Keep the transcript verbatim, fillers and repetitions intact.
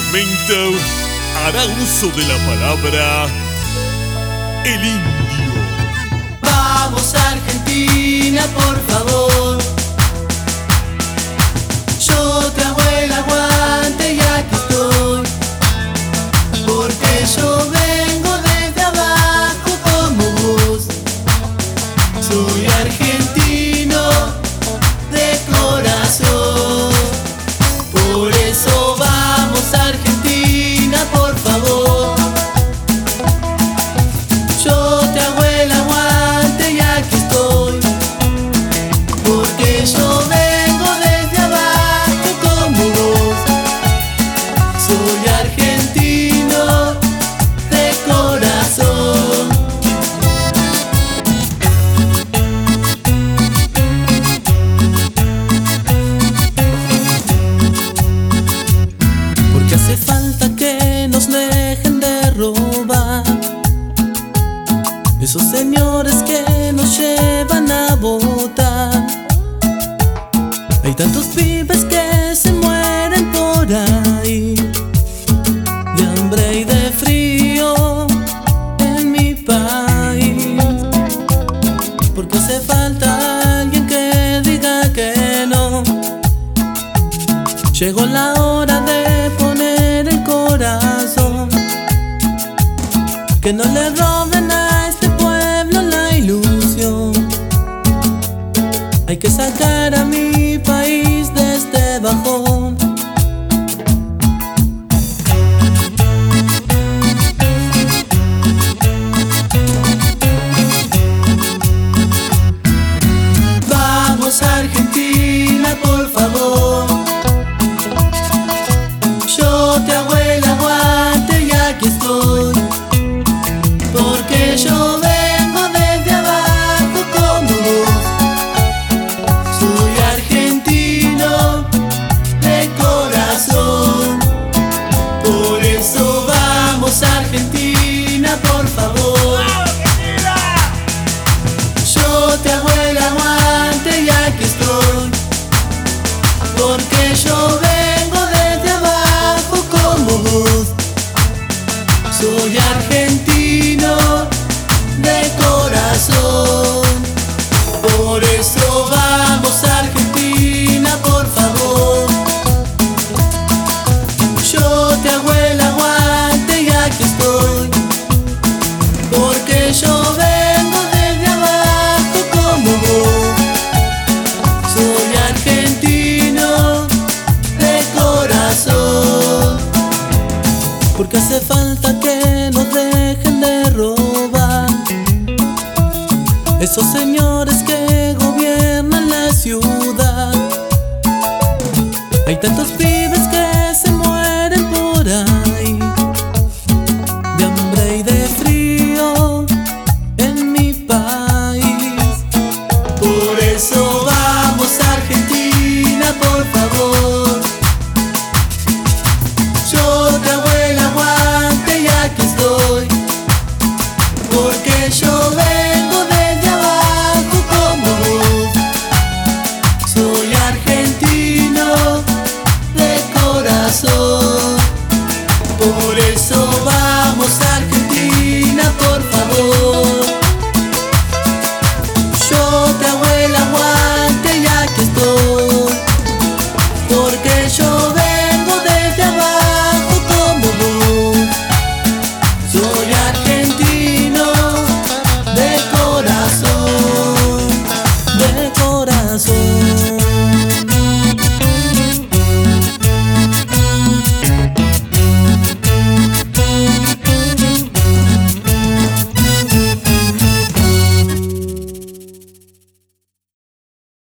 segmento hará uso de la palabra el indio. Vamos Argentina, por favor. Yo te hago el aguante y aquí estoy, porque yo vengo desde abajo como vos. Soy argentino de corazón. Por eso vamos Argentina, por favor. Yo te hago el aguante y aquí estoy, porque yo vengo desde abajo como vos. Soy argentino de corazón. Porque hace falta que nos dejen de robar esos señores que nos llevan a votar. Hay tantos pibes que se mueren por ahí, de hambre y de frío en mi país. Porque hace falta alguien que diga que no. Llegó la hora de poner el corazón, que no le roben a este pueblo la ilusión. Hay que sacar a mi país de este bajón. Vamos Argentina, por favor. Yo te hago el aguante y aquí estoy, porque yo vengo desde abajo como vos. Soy argentino de corazón. Por eso vamos Argentina, por favor. Yo te hago el aguante y aquí estoy, porque yo vengo desde abajo como vos. Soy argentino de corazón. Por eso vamos Argentina, por favor. Yo te hago el aguante y aquí estoy, porque yo vengo desde abajo como vos. Soy argentino de corazón. Porque hace falta que nos dejen de robar esos señores que gobiernan la ciudad. Hay tantos